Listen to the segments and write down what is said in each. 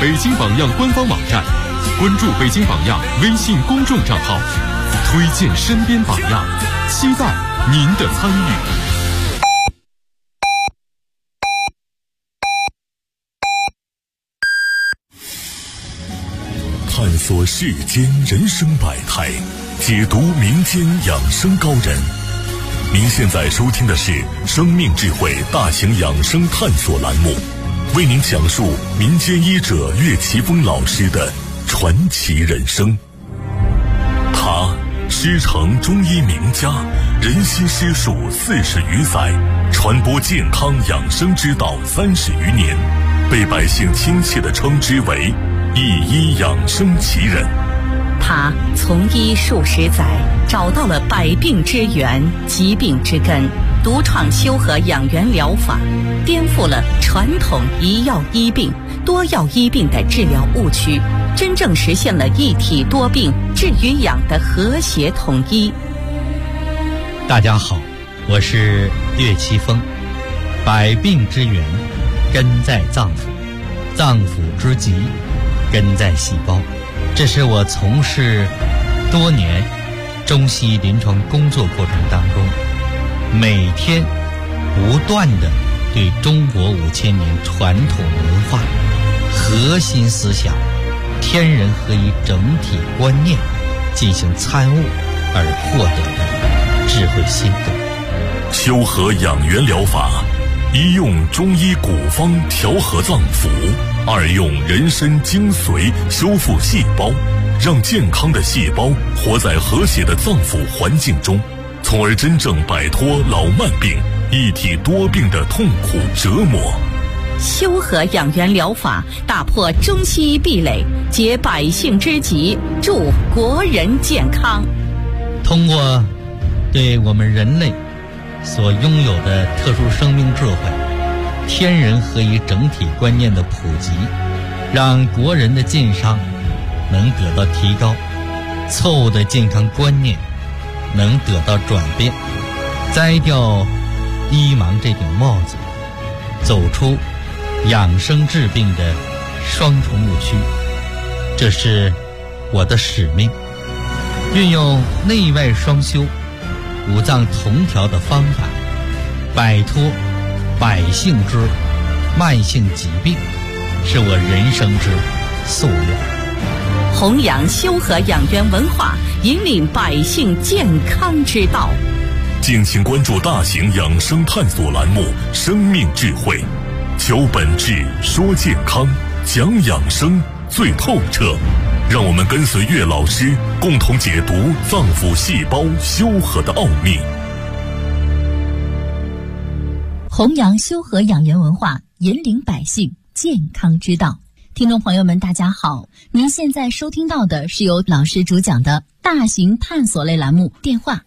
北京榜样官方网站，关注北京榜样微信公众账号，推荐身边榜样，期待您的参与。 探索世间人生百态，解读民间养生高人。您现在收听的是生命智慧大型养生探索栏目，为您讲述民间医者岳奇峰老师的传奇人生。他师承中医名家，人心师术40余载，传播健康养生之道30余年，被百姓亲切地称之为一医养生奇人。 他从医数十载，找到了百病之源、疾病之根，独创修和养元疗法，颠覆了传统一药医病、多药医病的治疗误区，真正实现了一体多病治与养的和谐统一。 大家好，我是岳奇峰。百病之源根在脏腑，脏腑之疾根在细胞。这是我从事多年中西医临床工作过程当中，每天不断地对中国5000年传统文化核心思想天人合一整体观念进行参悟而获得的智慧心得。 修和养元疗法，一用中医古方调和脏腑，二用人参精髓修复细胞，让健康的细胞活在和谐的脏腑环境中，从而真正摆脱老慢病、一体多病的痛苦折磨。 修和养元疗法打破中西医壁垒，解百姓之急，助国人健康。 通过对我们人类所拥有的特殊生命智慧、天人合一整体观念的普及，让国人的健康能得到提高，错误的健康观念能得到转变，摘掉医盲这顶帽子，走出养生治病的双重误区。这是我的使命，运用内外双修、五脏同调的方法，摆脱百姓之慢性疾病，是我人生之夙愿。 弘扬修和养元文化，引领百姓健康之道。 敬请关注大型养生探索栏目《生命智慧》，求本质，说健康，讲养生最透彻。让我们跟随岳老师，共同解读脏腑细胞修和的奥秘。 弘扬修和养元文化，引领百姓健康之道。听众朋友们，大家好，您现在收听到的是由老师主讲的大型探索类栏目，电话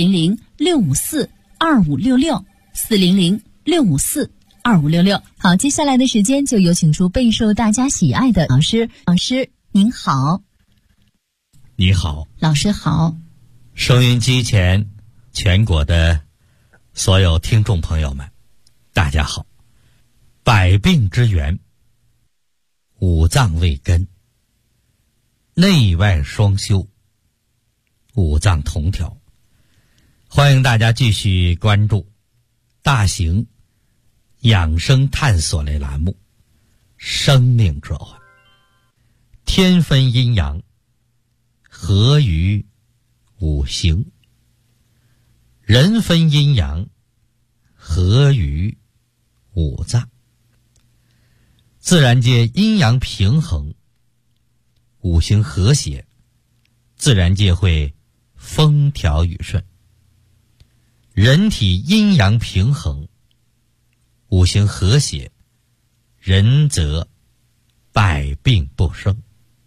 400-654-2566，400-654-2566。好，接下来的时间就有请出备受大家喜爱的老师。老师您好。 你好。 老师好。 收音机前全国的所有听众朋友们，大家好。百病之源，五脏为根，内外双修，五脏同调。欢迎大家继续关注大型养生探索类栏目《生命智慧》。天分阴阳，合于五行；人分阴阳，合于五脏。自然界阴阳平衡，五行和谐，自然界会风调雨顺。人体阴阳平衡，五行和谐，人则百病不生。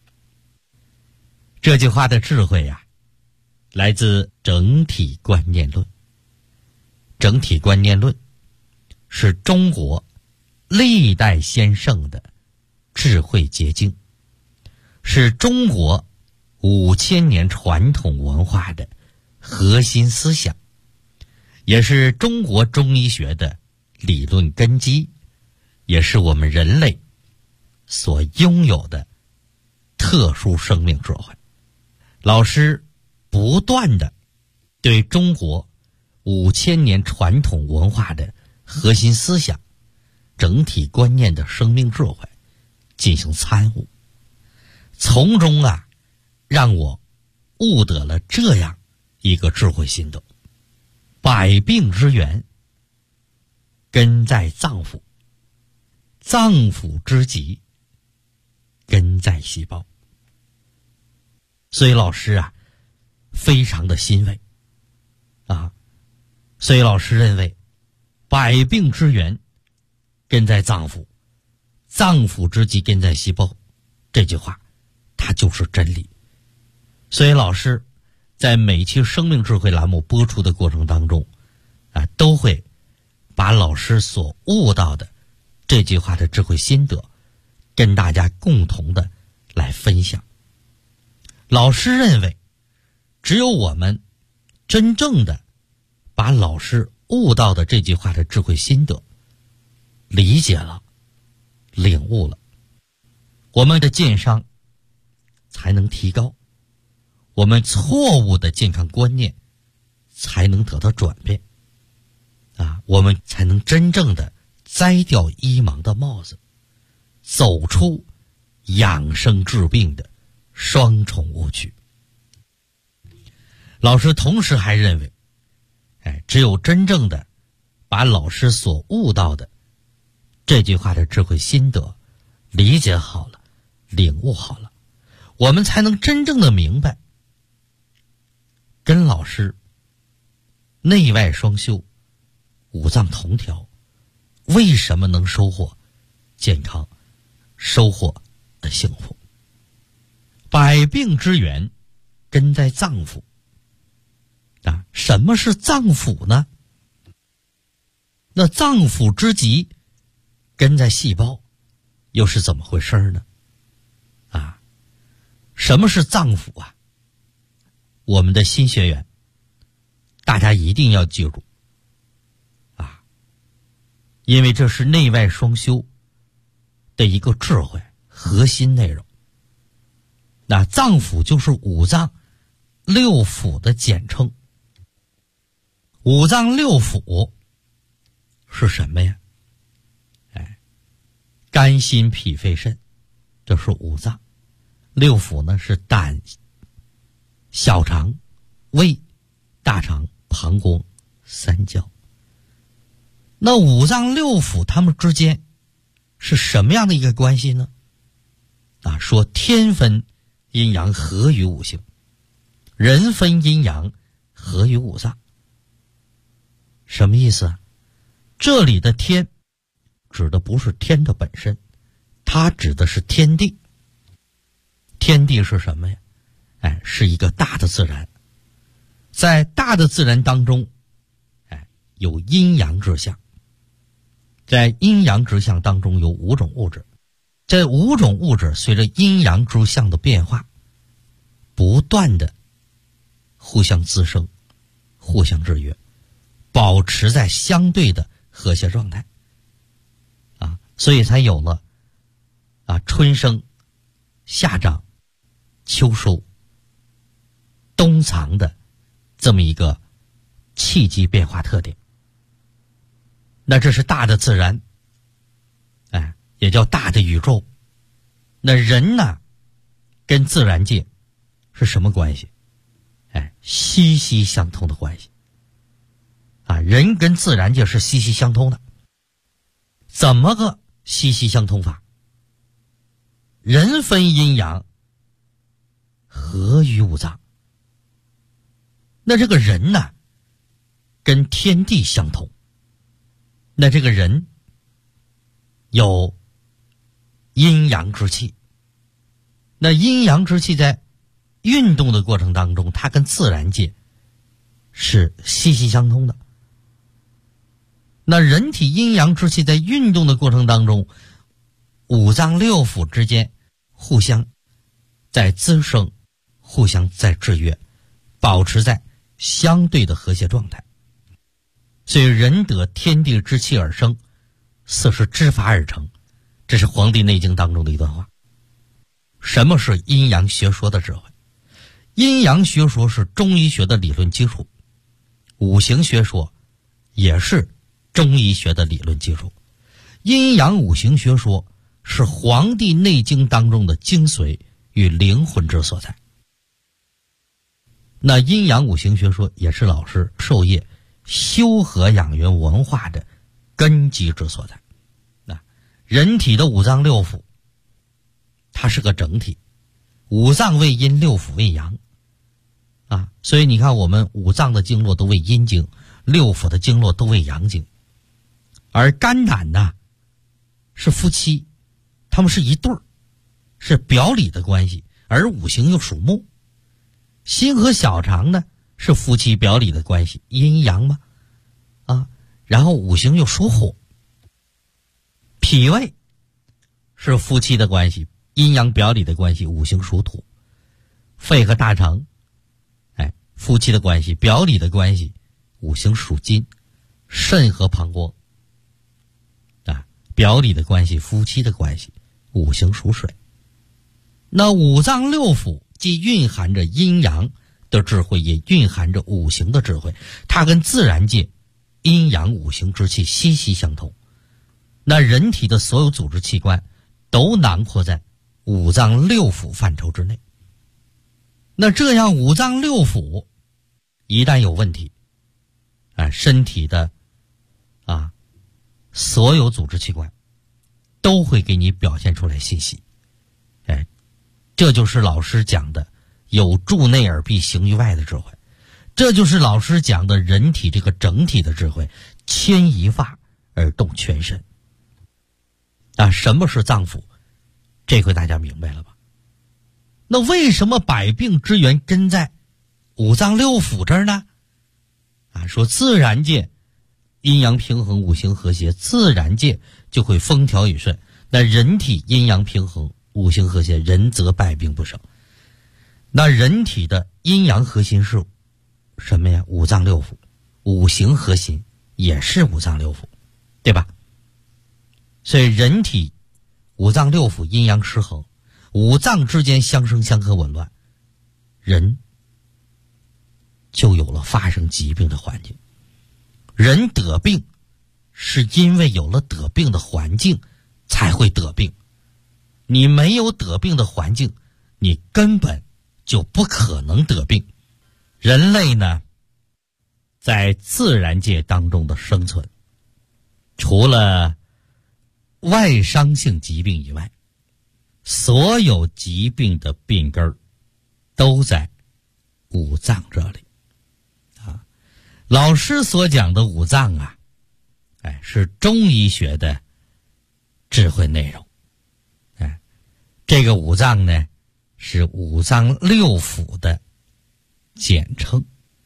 这句话的智慧呀，来自整体观念论。整体观念论是中国历代先圣的智慧结晶，是中国5000年传统文化的核心思想，也是中国中医学的理论根基，也是我们人类所拥有的特殊生命智慧。老师不断的对中国5000年传统文化的核心思想、整体观念的生命智慧进行参悟，从中让我悟得了这样一个智慧心得：百病之源根在脏腑，脏腑之疾根在细胞。所以老师非常的欣慰所以老师认为百病之源根在脏腑，脏腑之疾根在细胞，这句话它就是真理。所以老师在每期生命智慧栏目播出的过程当中都会把老师所悟到的这句话的智慧心得跟大家共同的来分享。老师认为只有我们真正的把老师悟到的这句话的智慧心得理解了、领悟了，我们的健商才能提高，我们错误的健康观念才能得到转变我们才能真正的摘掉医盲的帽子，走出养生治病的双重误区。老师同时还认为只有真正的把老师所悟到的这句话的智慧心得理解好了、领悟好了，我们才能真正的明白跟老师内外双修、五脏同调为什么能收获健康、收获幸福。百病之源根在脏腑什么是脏腑呢？那脏腑之疾根在细胞，又是怎么回事呢？什么是脏腑我们的新学员大家一定要记住因为这是内外双修的一个智慧核心内容。那脏腑就是五脏六腑的简称。五脏六腑是什么呀？肝心脾肺肾，这是五脏。六腑呢是胆、小肠、胃、大肠、膀胱、三焦。那五脏六腑它们之间是什么样的一个关系呢？说天分阴阳合于五行，人分阴阳合于五脏。什么意思这里的天指的不是天的本身，它指的是天地。天地是什么呀？是一个大的自然。在大的自然当中有阴阳之象，在阴阳之象当中有5种物质，这5种物质随着阴阳之象的变化不断的互相滋生、互相制约，保持在相对的和谐状态所以才有了春生、夏长、秋收、冬藏的这么一个气机变化特点。那这是大的自然也叫大的宇宙。那人呢跟自然界是什么关系？息息相通的关系人跟自然界是息息相通的。怎么个息息相通法？人分阴阳合于五脏。那这个人呢跟天地相通，那这个人有阴阳之气，那阴阳之气在运动的过程当中，它跟自然界是息息相通的。那人体阴阳之气在运动的过程当中，五脏六腑之间互相在滋生，互相在制约，保持在相对的和谐状态。所以人得天地之气而生，色是之法而成， 这是《黄帝内经》当中的一段话。什么是阴阳学说的智慧？阴阳学说是中医学的理论基础，五行学说也是中医学的理论基础。阴阳五行学说是《黄帝内经》当中的精髓与灵魂之所在。那阴阳五行学说也是老师授业修和养元文化的根基之所在。人体的五脏六腑它是个整体，五脏为阴，六腑为阳啊，所以你看我们五脏的经络都为阴经，六腑的经络都为阳经。而肝胆呢是夫妻，他们是一对儿，是表里的关系，而五行又属木。心和小肠呢是夫妻表里的关系，阴阳嘛啊，然后五行又属火。脾胃是夫妻的关系，阴阳表里的关系，五行属土。肺和大肠夫妻的关系，表里的关系，五行属金。肾和膀胱表里的关系，夫妻的关系，五行属水。那五脏六腑既蕴含着阴阳的智慧，也蕴含着五行的智慧，它跟自然界阴阳五行之气息息相通。那人体的所有组织器官都囊括在五脏六腑范畴之内。那这样五脏六腑一旦有问题身体的所有组织器官都会给你表现出来信息。这就是老师讲的有助内而必行于外的智慧，这就是老师讲的人体这个整体的智慧，牵一发而动全身。什么是脏腑？这回大家明白了吧？那为什么百病之源根在五脏六腑这儿呢？说自然界阴阳平衡，五行和谐，自然界就会风调雨顺。那人体阴阳平衡，五行和谐，人则百病不生。那人体的阴阳核心是什么呀？五脏六腑。五行核心也是五脏六腑，对吧？所以人体五脏六腑阴阳失衡，五脏之间相生相克紊乱，人就有了发生疾病的环境。人得病是因为有了得病的环境才会得病，你没有得病的环境，你根本就不可能得病。人类呢，在自然界当中的生存，除了外伤性疾病以外，所有疾病的病根都在五脏这里。老师所讲的五脏是中医学的智慧内容。这个五脏呢是五脏六腑的简称。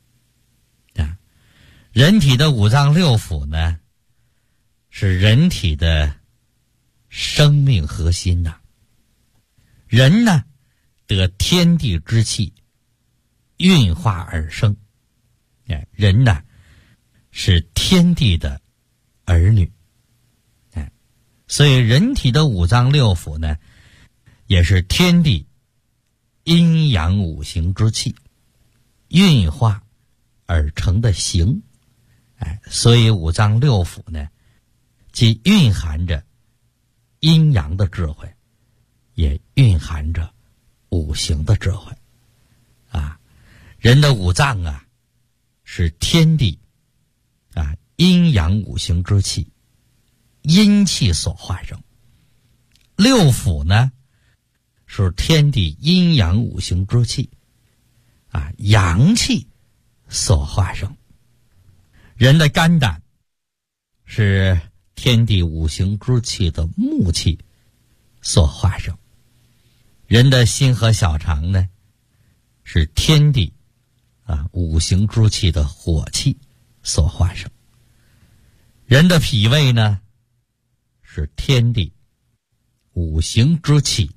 人体的五脏六腑呢是人体的生命核心呐。人呢得天地之气运化而生，人呢是天地的儿女，所以人体的五脏六腑呢也是天地阴阳五行之气运化而成的形。所以五脏六腑呢既蕴含着阴阳的智慧，也蕴含着五行的智慧。人的五脏是天地阴阳五行之气，阴气所化生。六腑呢是天地阴阳五行之气阳气所化生。人的肝胆是天地五行之气的木气所化生。人的心和小肠呢是天地五行之气的火气所化生。人的脾胃呢是天地五行之气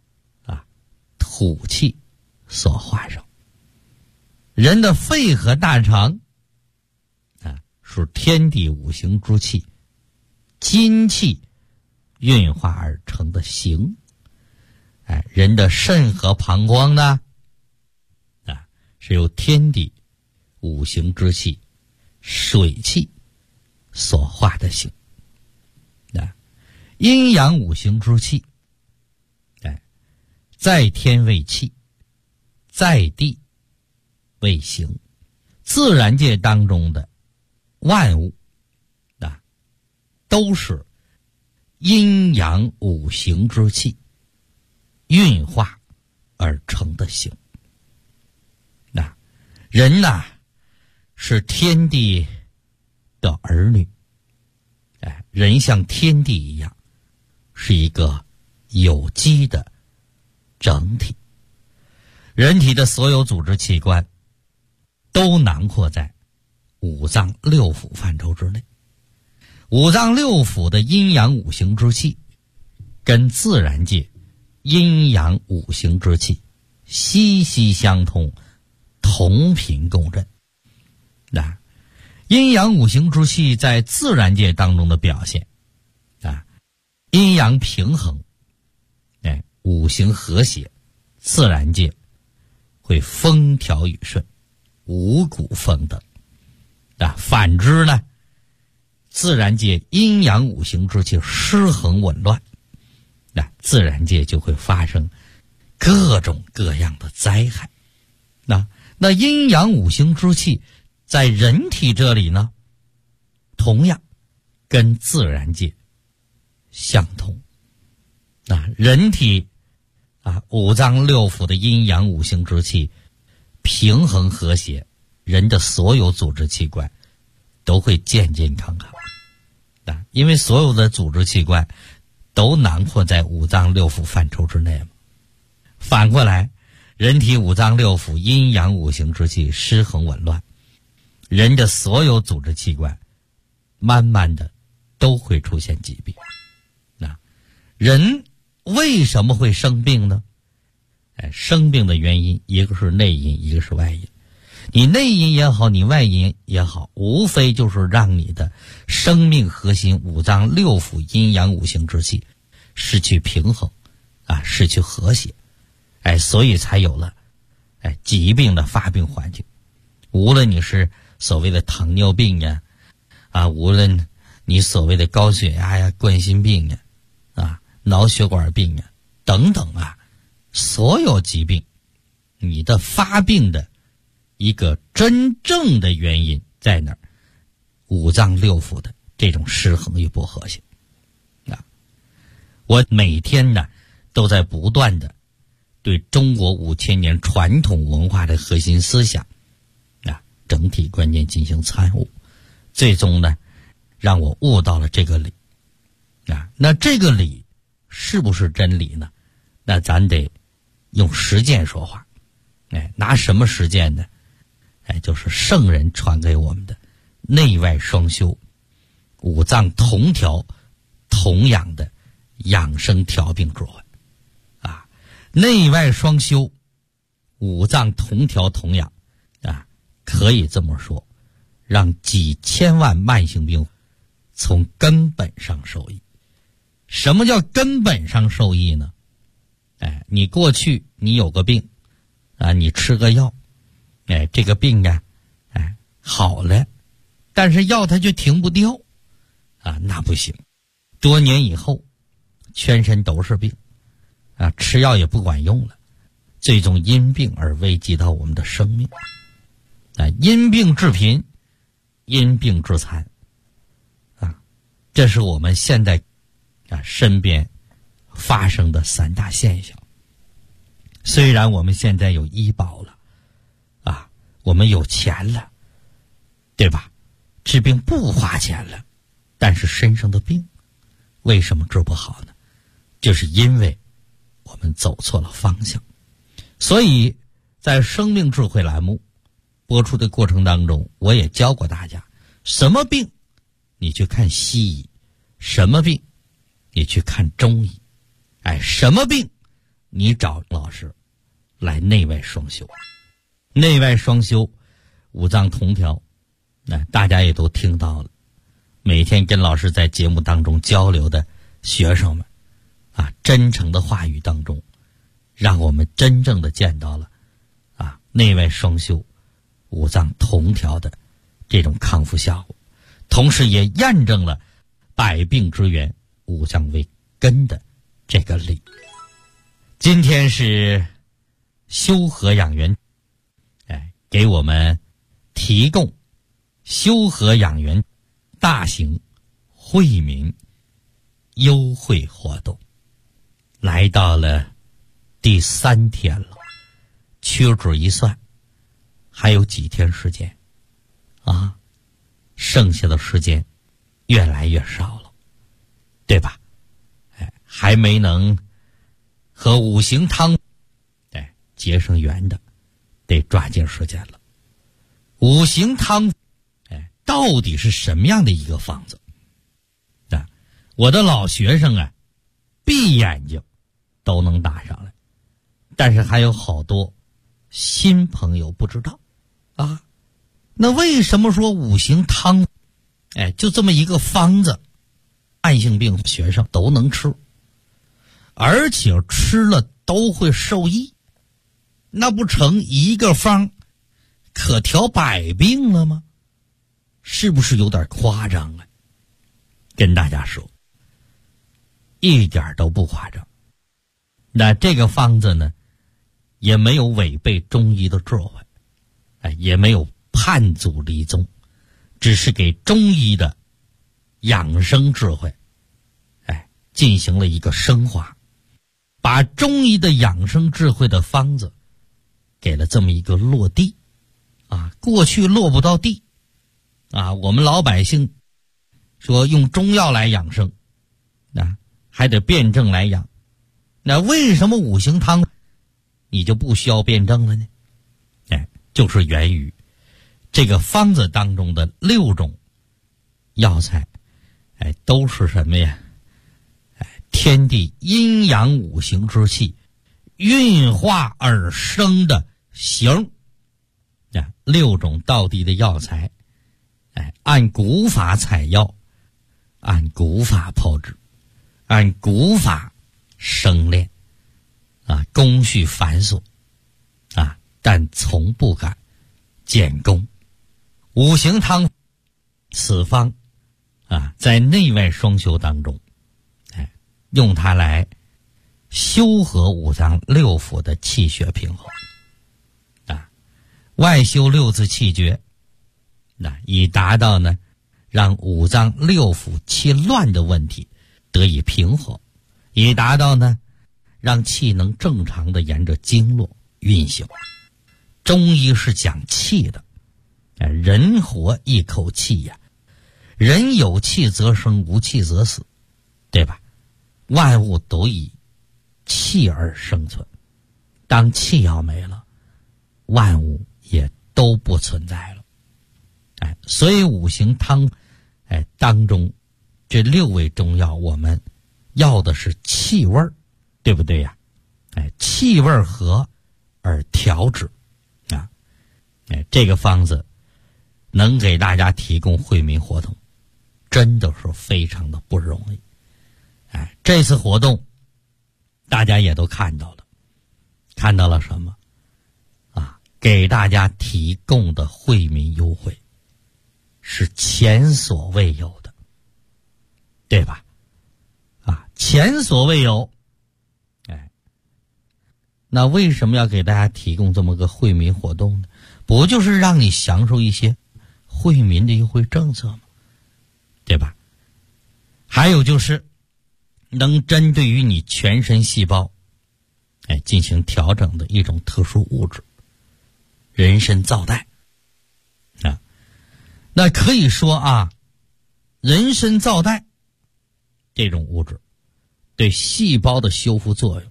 土气所化生。人的肺和大肠是天地五行之气金气运化而成的形。人的肾和膀胱呢，是由天地五行之气、水气所化的形。阴阳五行之气，在天为气，在地为形。自然界当中的万物都是阴阳五行之气运化而成的形。人是天地的儿女，人像天地一样，是一个有机的整体。人体的所有组织器官都囊括在五脏六腑范畴之内。五脏六腑的阴阳五行之气跟自然界阴阳五行之气息息相通，同频共振。阴阳五行之气在自然界当中的表现阴阳平衡，五行和谐，自然界会风调雨顺，五谷丰登。反之呢，自然界阴阳五行之气失衡紊乱，自然界就会发生各种各样的灾害。那阴阳五行之气在人体这里呢，同样跟自然界相同。人体五脏六腑的阴阳五行之气平衡和谐，人的所有组织器官都会健健康康。因为所有的组织器官都囊括在五脏六腑范畴之内嘛。反过来，人体五脏六腑阴阳五行之气失衡紊乱，人的所有组织器官慢慢的都会出现疾病。人为什么会生病呢？生病的原因，一个是内因，一个是外因。你内因也好，你外因也好，无非就是让你的生命核心五脏六腑阴阳五行之气失去平衡失去和谐，所以才有了疾病的发病环境。无论你是所谓的糖尿病呀无论你所谓的高血压呀、冠心病呀脑血管病呀等等所有疾病你的发病的一个真正的原因在哪儿？五脏六腑的这种失衡与不和谐。我每天呢都在不断的对中国5000年传统文化的核心思想整体观念进行参悟，最终呢让我悟到了这个理。那这个理是不是真理呢？那咱得用实践说话。拿什么实践呢？就是圣人传给我们的内外双修、五脏同调同养的养生调病智慧。内外双修，五脏同调同养可以这么说，让几千万慢性病从根本上受益。什么叫根本上受益呢？你过去你有个病你吃个药这个病好了，但是药它就停不掉那不行。多年以后全身都是病吃药也不管用了，最终因病而危及到我们的生命因病致贫，因病致残这是我们现在身边发生的3大现象。虽然我们现在有医保了我们有钱了，对吧？治病不花钱了，但是身上的病为什么治不好呢？就是因为我们走错了方向。所以在生命智慧栏目播出的过程当中，我也教过大家，什么病你去看西医，什么病你去看中医，什么病你找老师来内外双修。内外双修，五脏同调大家也都听到了，每天跟老师在节目当中交流的学生们真诚的话语当中，让我们真正的见到了内外双修、五脏同调的这种康复效果，同时也验证了百病之源、五脏为根的这个理。今天是修和养元给我们提供修和养元大型惠民优惠活动，来到了第3天了，屈指一算还有几天时间剩下的时间越来越少了，对吧？还没能和五行汤结上缘的，得抓紧时间了。五行汤到底是什么样的一个方子？我的老学生闭眼睛都能打上来，但是还有好多新朋友不知道那为什么说五行汤就这么一个方子，慢性病学生都能吃，而且吃了都会受益？那不成一个方可调百病了吗？是不是有点夸张跟大家说，一点都不夸张。那这个方子呢，也没有违背中医的智慧，也没有叛祖离宗，只是给中医的养生智慧进行了一个升华，把中医的养生智慧的方子给了这么一个落地过去落不到地我们老百姓说用中药来养生还得辩证来养，那为什么五行汤你就不需要辩证了呢？就是源于这个方子当中的6种药材都是什么呀？天地阴阳五行之气运化而生的形，6种道地的药材按古法采药，按古法炮制，按古法生炼工序繁琐但从不敢减功。五行汤此方在内外双修当中用它来修和五脏6腑的气血平衡外修6字气绝以达到呢让五脏6腑气乱的问题得以平和，以达到呢让气能正常的沿着经络运行。中医是讲气的人活一口气人有气则生，无气则死，对吧？万物都以气而生存，当气要没了，万物也都不存在了所以五行汤当中这6味中药，我们要的是气味，对不对气味和而调制这个方子能给大家提供惠民活动，真的是非常的不容易这次活动大家也都看到了什么给大家提供的惠民优惠是前所未有的，对吧？前所未有那为什么要给大家提供这么个惠民活动呢？不就是让你享受一些惠民的优惠政策吗？对吧？还有就是能针对于你全身细胞进行调整的一种特殊物质人参皂苷那可以说人参皂苷这种物质对细胞的修复作用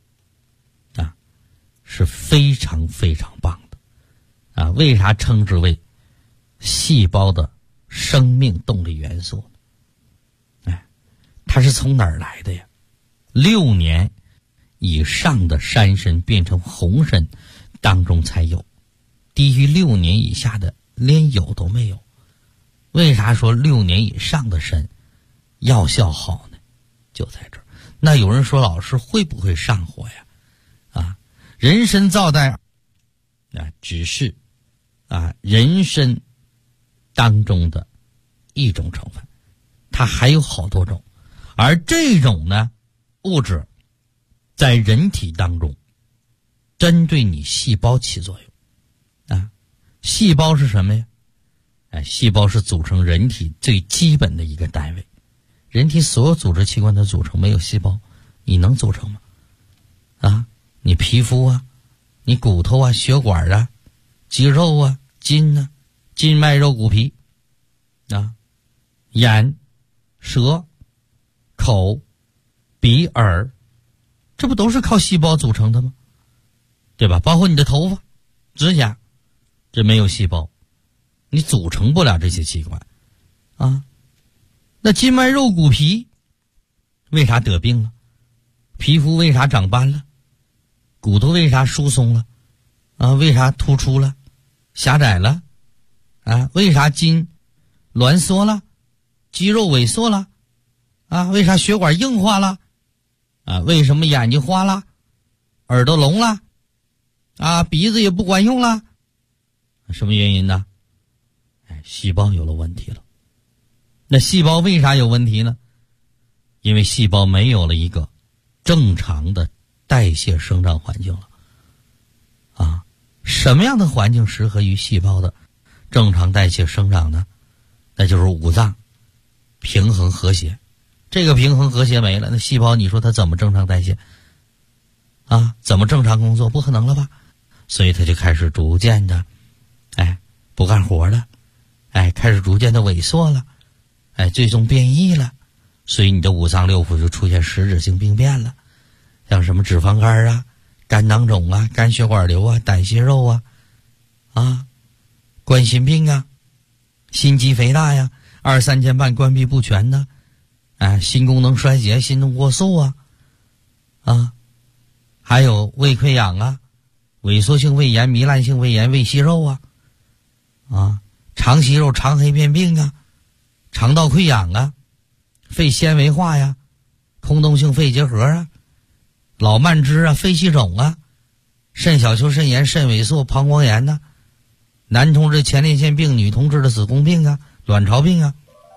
是非常非常棒的为啥称之为细胞的生命动力元素呢？它是从哪儿来的呀？6年以上的山参变成红参当中才有，低于6年以下的连有都没有。为啥说6年以上的参药效好呢？ 就在这儿。那有人说老师会不会上火呀？人参皂苷只是人参当中的一种成分，它还有好多种，而这种呢物质在人体当中针对你细胞起作用细胞是什么呀？细胞是组成人体最基本的一个单位，人体所有组织器官的组成，没有细胞你能组成吗？你皮肤你骨头血管肌肉筋筋脉肉骨皮眼舌口鼻耳，这不都是靠细胞组成的吗？对吧？包括你的头发指甲，这没有细胞你组成不了这些器官那筋脉肉骨皮为啥得病了？皮肤为啥长斑了？骨头为啥疏松了为啥突出了狭窄了为啥筋挛缩了，肌肉萎缩了为啥血管硬化了为什么眼睛花了，耳朵聋了鼻子也不管用了？什么原因呢？细胞有了问题了。那细胞为啥有问题呢？因为细胞没有了一个正常的代谢生长环境了什么样的环境适合于细胞的正常代谢生长呢？那就是五脏平衡和谐。这个平衡和谐没了，那细胞你说它怎么正常代谢怎么正常工作？不可能了吧？所以它就开始逐渐的不干活了开始逐渐的萎缩了最终变异了。所以你的五脏六腑就出现实质性病变了，像什么脂肪肝肝囊肿肝血管瘤胆息肉冠心病心肌肥大二三尖瓣关闭不全心功能衰竭心动过速还有胃溃疡萎缩性胃炎糜烂性胃炎胃息肉肠息肉肠黑变病肠道溃疡肺纤维化空洞性肺结核老慢支肺气肿肾小球肾炎肾萎缩膀胱炎男同志前列腺病女同志的子宫病卵巢病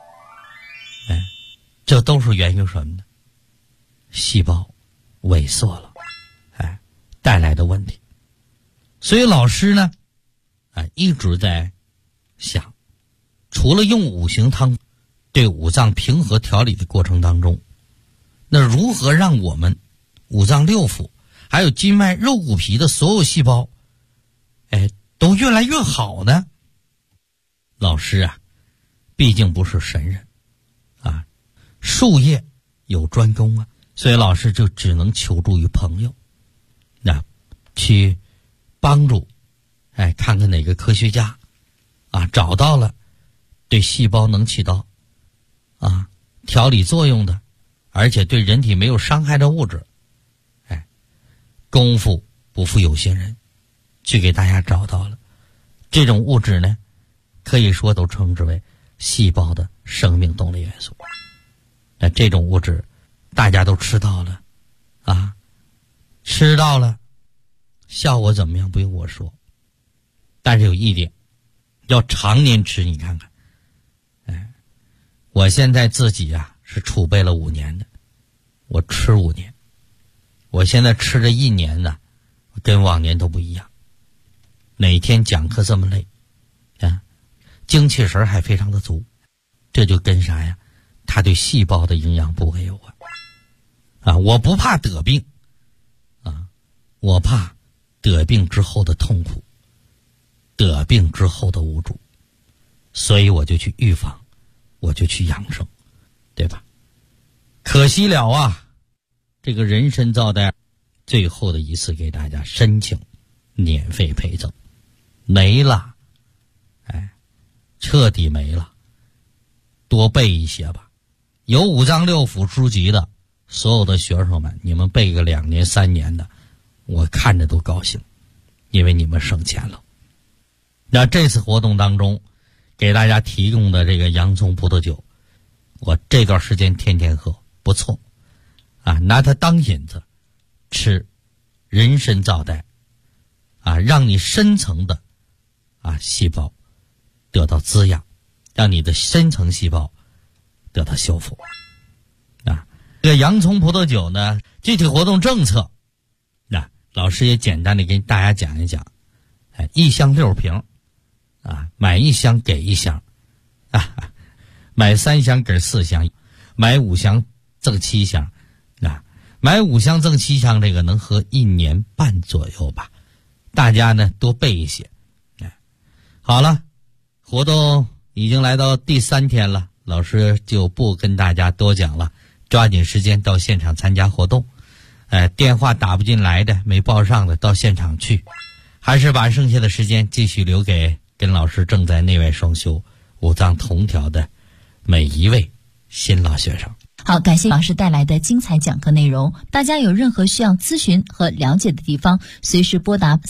这都是源于什么呢？细胞萎缩了带来的问题。所以老师呢一直在想，除了用五行汤对五脏平和调理的过程当中，那如何让我们五脏六腑还有筋脉肉骨皮的所有细胞都越来越好呢？老师毕竟不是神人术业有专攻所以老师就只能求助于朋友去帮助看看哪个科学家找到了对细胞能起到调理作用的，而且对人体没有伤害的物质功夫不负有心人，去给大家找到了这种物质呢，可以说都称之为细胞的生命动力元素。那这种物质大家都吃到了吃到了效果怎么样不用我说，但是有一点要常年吃。你看看我现在自己是储备了5年的，我吃5年，我现在吃这1年呢跟往年都不一样。哪天讲课这么累精气神还非常的足，这就跟啥呀？它对细胞的营养部位有关我不怕得病我怕得病之后的痛苦，得病之后的无助，所以我就去预防，我就去养生，对吧？可惜了这个人参皂苷最后的一次给大家申请免费陪赠没了彻底没了。多背一些吧，有五脏六腑书籍的所有的学生们，你们背个2年3年的，我看着都高兴，因为你们省钱了。那这次活动当中给大家提供的这个洋葱葡萄酒，我这段时间天天喝，不错拿它当引子吃人参皂苷让你深层的细胞得到滋养，让你的深层细胞得到修复这个洋葱葡萄酒呢，具体活动政策老师也简单的给大家讲一讲。1箱6瓶买1箱给1箱买3箱给4箱，买5箱赠7箱买5箱赠7箱，这个能喝1年半左右吧。大家呢多备一些。好了，活动已经来到第3天了，老师就不跟大家多讲了，抓紧时间到现场参加活动。电话打不进来的，没报上的，到现场去。还是把剩下的时间继续留给跟老师正在内外双修五脏同调的每一位新老学生。 好，感谢老师带来的精彩讲课内容。大家有任何需要咨询和了解的地方，随时拨打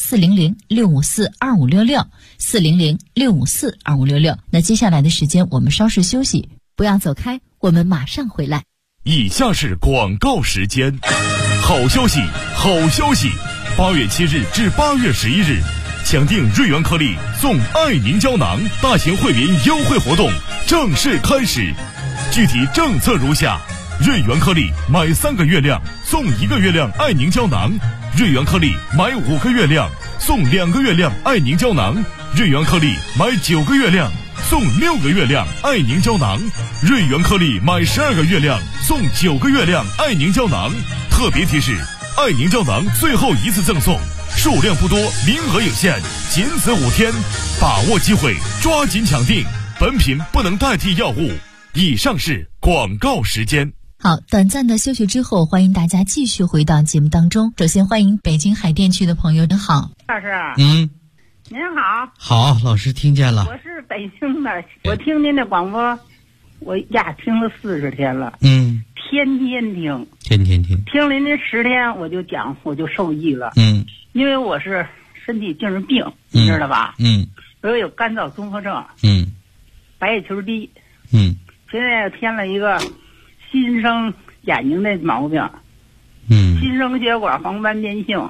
400-654-2566，400-654-2566。那接下来的时间我们稍事休息，不要走开，我们马上回来。 以下是广告时间。好消息，好消息！8月7日至8月11日，抢订瑞元颗粒送爱凝胶囊大型会员优惠活动正式开始。具体政策如下：瑞元颗粒买3个月亮送1个月亮爱凝胶囊，瑞元颗粒买5个月亮送2个月亮爱凝胶囊，瑞元颗粒买9个月亮送6个月亮爱凝胶囊，瑞元颗粒买12个月亮送9个月亮爱凝胶囊。特别提示：爱凝胶囊最后一次赠送，数量不多，名额有限，仅此5天，把握机会，抓紧抢订。本品不能代替药物。以上是广告时间。 好，短暂的休息之后，欢迎大家继续回到节目当中。首先欢迎北京海淀区的朋友，您好。 老师， 您好。 好，老师听见了。 我是北京的，我听您的广播，我听了40天了。天天听， 天天听， 听了您10天，我就讲，我就受益了。因为我是身体精神病，你知道吧？我有干燥综合症，白血球低，现在添了一个新生眼睛的毛病，新生血管黄斑变性，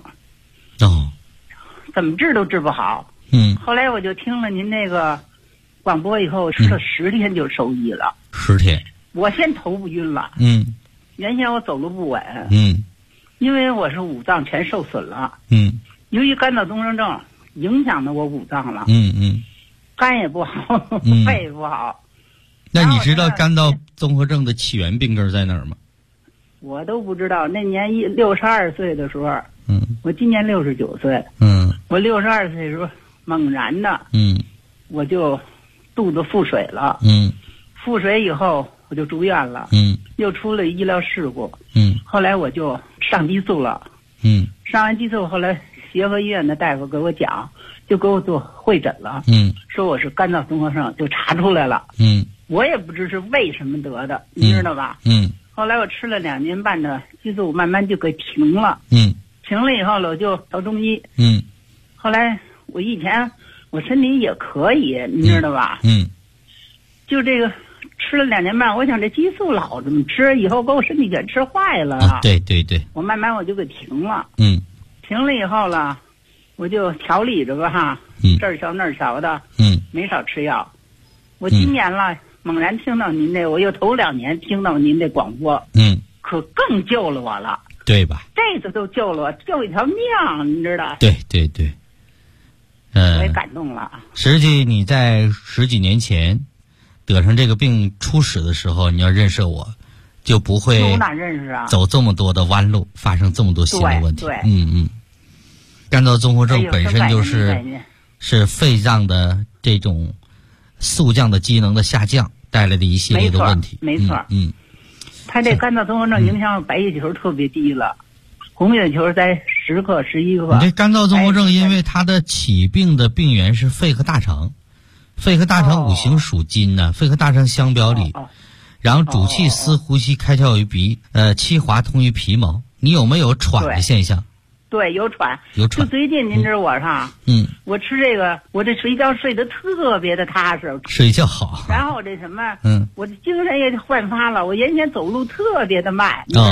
怎么治都治不好。后来我就听了您那个广播以后，吃了10天就受益了。 10天， 我先头不晕了，原先我走路不稳，因为我是五脏全受损了，由于干燥综合症影响到我五脏了，肝也不好，肺也不好。 那你知道干燥综合症的起源病根在哪儿吗？ 我都不知道。那年62岁的时候，我今年69岁，我62岁的时候猛然的，我就肚子腹水了，腹水以后我就住院了，又出了医疗事故，后来我就上激素了，上完激素后来协和医院的大夫给我讲，就给我做会诊了，说我是干燥综合症，就查出来了，我也不知是为什么得的，你知道吧？后来我吃了2年半的激素，慢慢就给停了，停了以后我就到中医，后来我以前我身体也可以，你知道吧？就这个吃了2年半，我想这激素老这么吃，以后把我身体给吃坏了。 对对对， 我慢慢我就给停了。停了以后了，我就调理着吧哈，这儿瞧那儿瞧的，没少吃药。我今年了，猛然听到您这，我又头2年听到您这广播，可更救了我了， 对吧？ 这次都救了我，救一条命，你知道？ 对对对， 我也感动了。 实际你在10几年前得上这个病初始的时候，你要认识我，就不会哪认识啊？ 走这么多的弯路，发生这么多心理问题。 对， 干燥综合症本身是肺脏的这种速降的机能的下降带来的一系列的问题。 没错，他这干燥综合症影响白血球特别低了，红血球在10克、11克。 你这干燥综合症，因为它的起病的病源是肺和大肠，肺和大肠五行属金呢，肺和大肠相表里，然后主气司呼吸开窍于鼻，气滑通于皮毛。你有没有喘的现象？ 对，有喘。 有喘。 就最近您知道我上，我吃这个，我这睡觉睡得特别的踏实， 睡觉好。 然后我这什么，我这精神也焕发了。我原先走路特别的慢，你知道吧？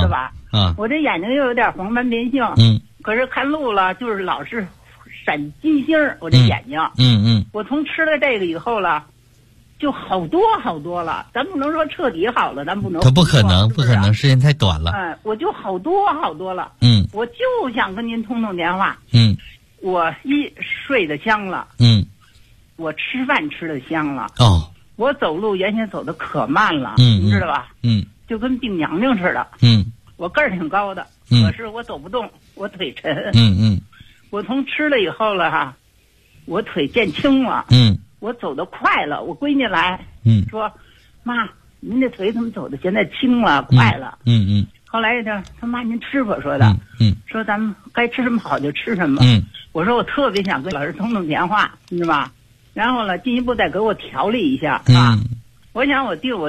啊， 我这眼睛又有点黄斑变性，可是看路了就是老是闪金星，我这眼睛，我从吃了这个以后了，就好多了，咱不能说彻底好了，咱不能， 它不可能，时间太短了。 我就好多了，我就想跟您通电话，我一睡得香了，我吃饭吃得香了，我走路原先走得可慢了，你知道吧？就跟病娘娘似的，我个儿挺高的，可是我走不动，我腿沉，我从吃了以后了哈，我腿渐轻了，我走得快了，我闺女来，说，妈，您这腿怎么走的现在轻了，快了，后来他妈您吃吧，说的，说咱们该吃什么好就吃什么，我说我特别想跟老师通电话，你知道吧？然后呢，进一步再给我调理一下啊，我想我定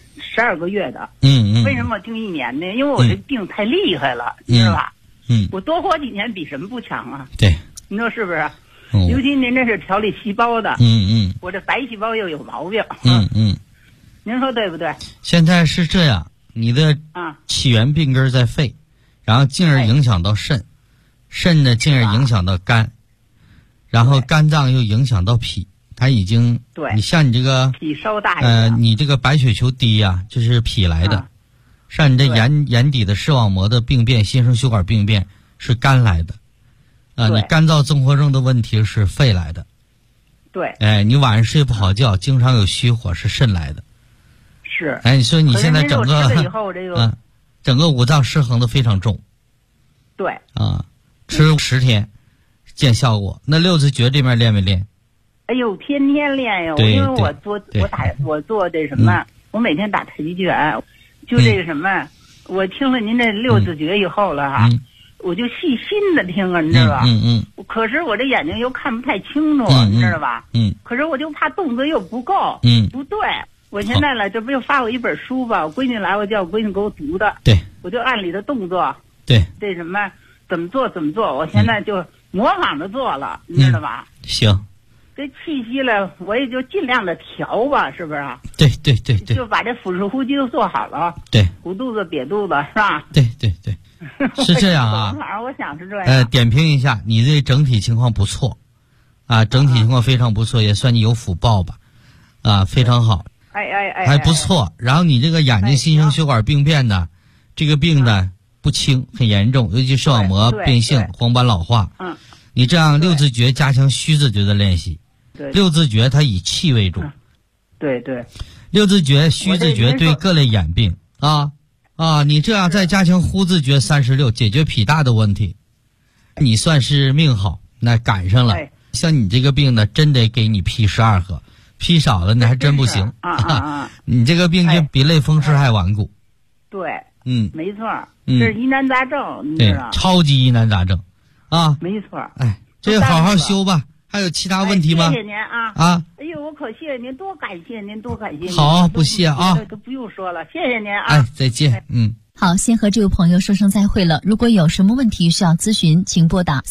12个月的，为什么我定1年呢？因为我这病太厉害了，你知道吧？我多活几年比什么不强啊？ 对， 你说是不是？尤其您这是调理细胞的，我这白细胞又有毛病，您说对不对？ 现在是这样，你的起源病根在肺，然后进而影响到肾，肾呢进而影响到肝，然后肝脏又影响到脾，它已经你像你这个脾烧大你这个白血球低啊，这是脾来的，像你这眼底的视网膜的病变、新生血管病变是肝来的。你干燥综合症的问题是肺来的， 对， 你晚上睡不好觉，经常有虚火是肾来的， 是， 你说你现在整个整个五脏失衡的非常重， 对， 吃10天见效果。那六字诀这边练没练？ 哎呦，天天练哟，因为我做这什么，我每天打太极拳，就这个什么，我听了您这6字诀以后了哈。我就细心的听啊，你知道吧？可是我这眼睛又看不太清楚，你知道吧？可是我就怕动作又不够，不对。我现在了，这不又发我一本书吧？我闺女来，我叫我闺女给我读的。 对， 我就按里的动作， 对， 这什么怎么做，我现在就模仿着做了，你知道吧？ 行。 这气息了，我也就尽量的调吧，是不是？ 对， 就把这腹式呼吸都做好了。 对， 鼓肚子、瘪肚子，是吧？ 对，是这样啊。 反正我想是这样。 点评一下，你这整体情况不错，整体情况非常不错，也算你有福报吧，非常好。还不错。然后你这个眼睛新生血管病变呢，这个病呢不轻，很严重，尤其视网膜变性、黄斑老化。你这样6字诀加强虚字诀的练习。6字诀它以气为主， 对 ，6字诀、虚字诀对各类眼病你这样再加强呼字诀36，解决脾大的问题，你算是命好，那赶上了。像你这个病呢，真得给你批12合，批少了那还真不行你这个病就比类风湿还顽固。 对，没错，这是疑难杂症，你知道？ 超级疑难杂症没错。 这好好修吧。还有其他问题吗？ 谢谢您啊！哎呦，我可谢谢您，多感谢您。 好，不谢啊， 都不用说了，谢谢您啊！ 再见。 好，先和这位朋友说声再会了。如果有什么问题需要咨询，请拨打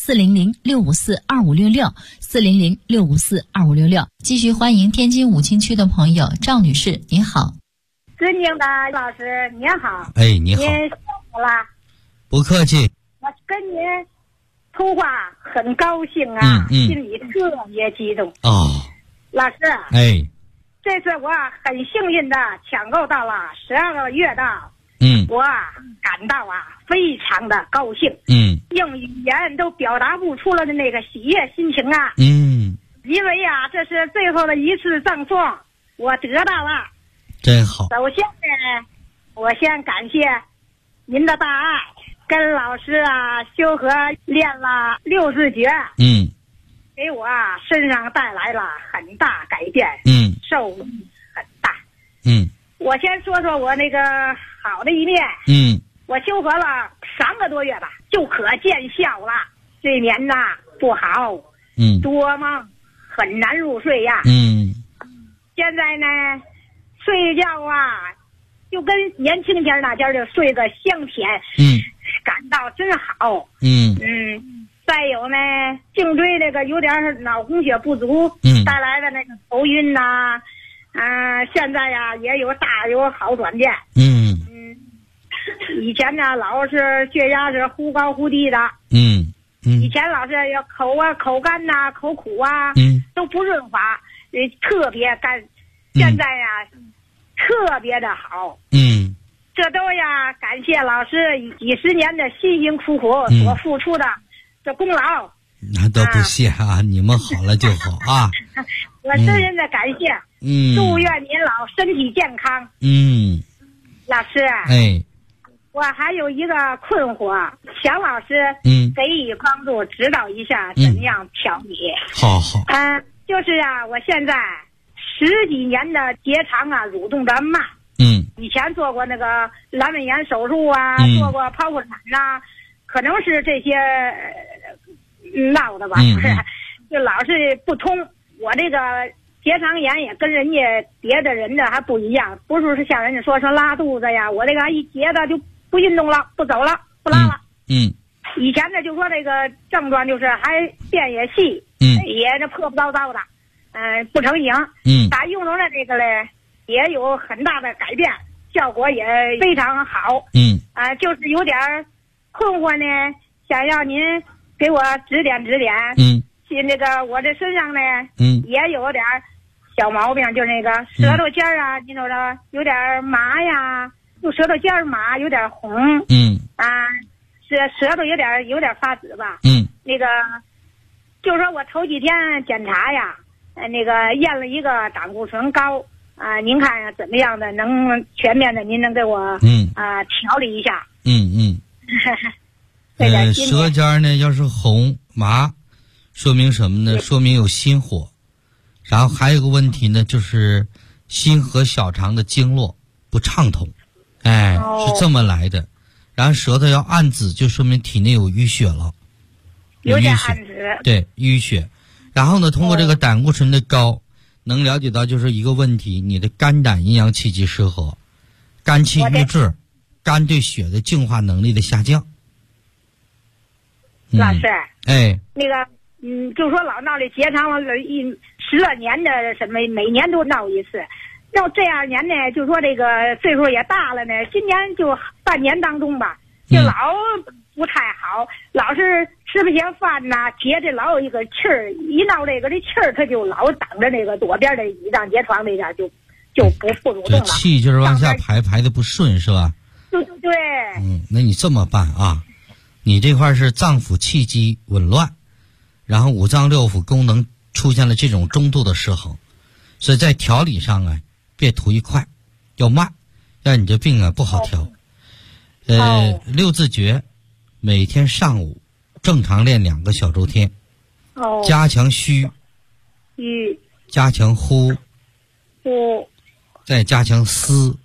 400-654-2566，400-654-2566。继续欢迎天津武清区的朋友赵女士，您好。 尊敬的老师，您好。 你好。 您辛苦了。 不客气。 我跟您通话很高兴啊，心里特别激动。老师，这次我很幸运的抢购到了12个月的，我感到非常的高兴，用语言都表达不出了的那个喜悦心情啊，因为这是最后的一次赠送，我得到了， 真好。 首先呢，我先感谢您的大爱。跟老师修和练了6字诀，给我身上带来了很大改变，受益很大。我先说说我那个好的一面，我修和了3个多月吧，就可见效了。睡眠不好，多梦，很难入睡呀。现在呢，睡觉就跟年轻前那家就睡得香甜，感到真好。再有呢，颈椎那个有点脑供血不足，带来的那个头晕现在也有好转变。 以前呢老是血压是忽高忽低的。以前老是要口干呐、口苦啊，都不润滑，特别干。现在呀，特别的好。这都呀感谢老师几十年的辛辛苦苦所付出的这功劳。 那都不谢啊，你们好了就好啊。 我深深的感谢。祝愿您老身体健康。老师。我还有一个困惑，想老师给予帮助，指导一下怎么样调理。 好。 就是啊，我现在10几年的结肠啊蠕动的慢。以前做过那个阑尾炎手术啊，做过剖腹产呐，可能是这些闹的吧，就老是不通。我这个结肠炎也跟人家别的人的还不一样，不是像人家说拉肚子呀，我这个一结的就不运动了，不走了，不拉了。以前呢就说这个症状就是还便也细，也这破破糟糟的，不成形。打用上了这个嘞，也有很大的改变，效果也非常好。就是有点困惑呢，想要您给我指点指点。那个我这身上呢，也有点小毛病，就是那个舌头尖儿啊，你瞅着有点麻呀，就舌头尖儿麻，有点红。舌头有点发紫吧。那个就是说我头几天检查呀，那个验了一个胆固醇高。您看呀怎么样的能全面的，您能给我调理一下。 舌尖呢要是红麻，说明什么呢？说明有心火。然后还有个问题呢，就是心和小肠的经络不畅通。是这么来的。然后舌头要暗紫，就说明体内有淤血了。 有点暗紫。 对，淤血。然后呢，通过这个胆固醇的高，能了解到就是一个问题，你的肝胆阴阳气机失和，肝气郁滞，肝对血的净化能力的下降。 老师。那个就说老闹这结肠了10来年的什么，每年都闹一次。到这2年呢，就说这个岁数也大了呢，今年就半年当中吧，就老不太好，老是吃不下饭呐，结的老有一个气儿，一闹这个气儿，他就老挡着那个左边的胰脏结床那边就不蠕动了。 这气就是往下排的不顺是吧？ 对。 那你这么办啊？你这块是脏腑气机紊乱，然后五脏六腑功能出现了这种中度的失衡，所以在调理上啊，别图一快，要慢，让你这病啊不好调。6字诀，每天上午正常练2个小周天。加强虚，加强呼，再加强思。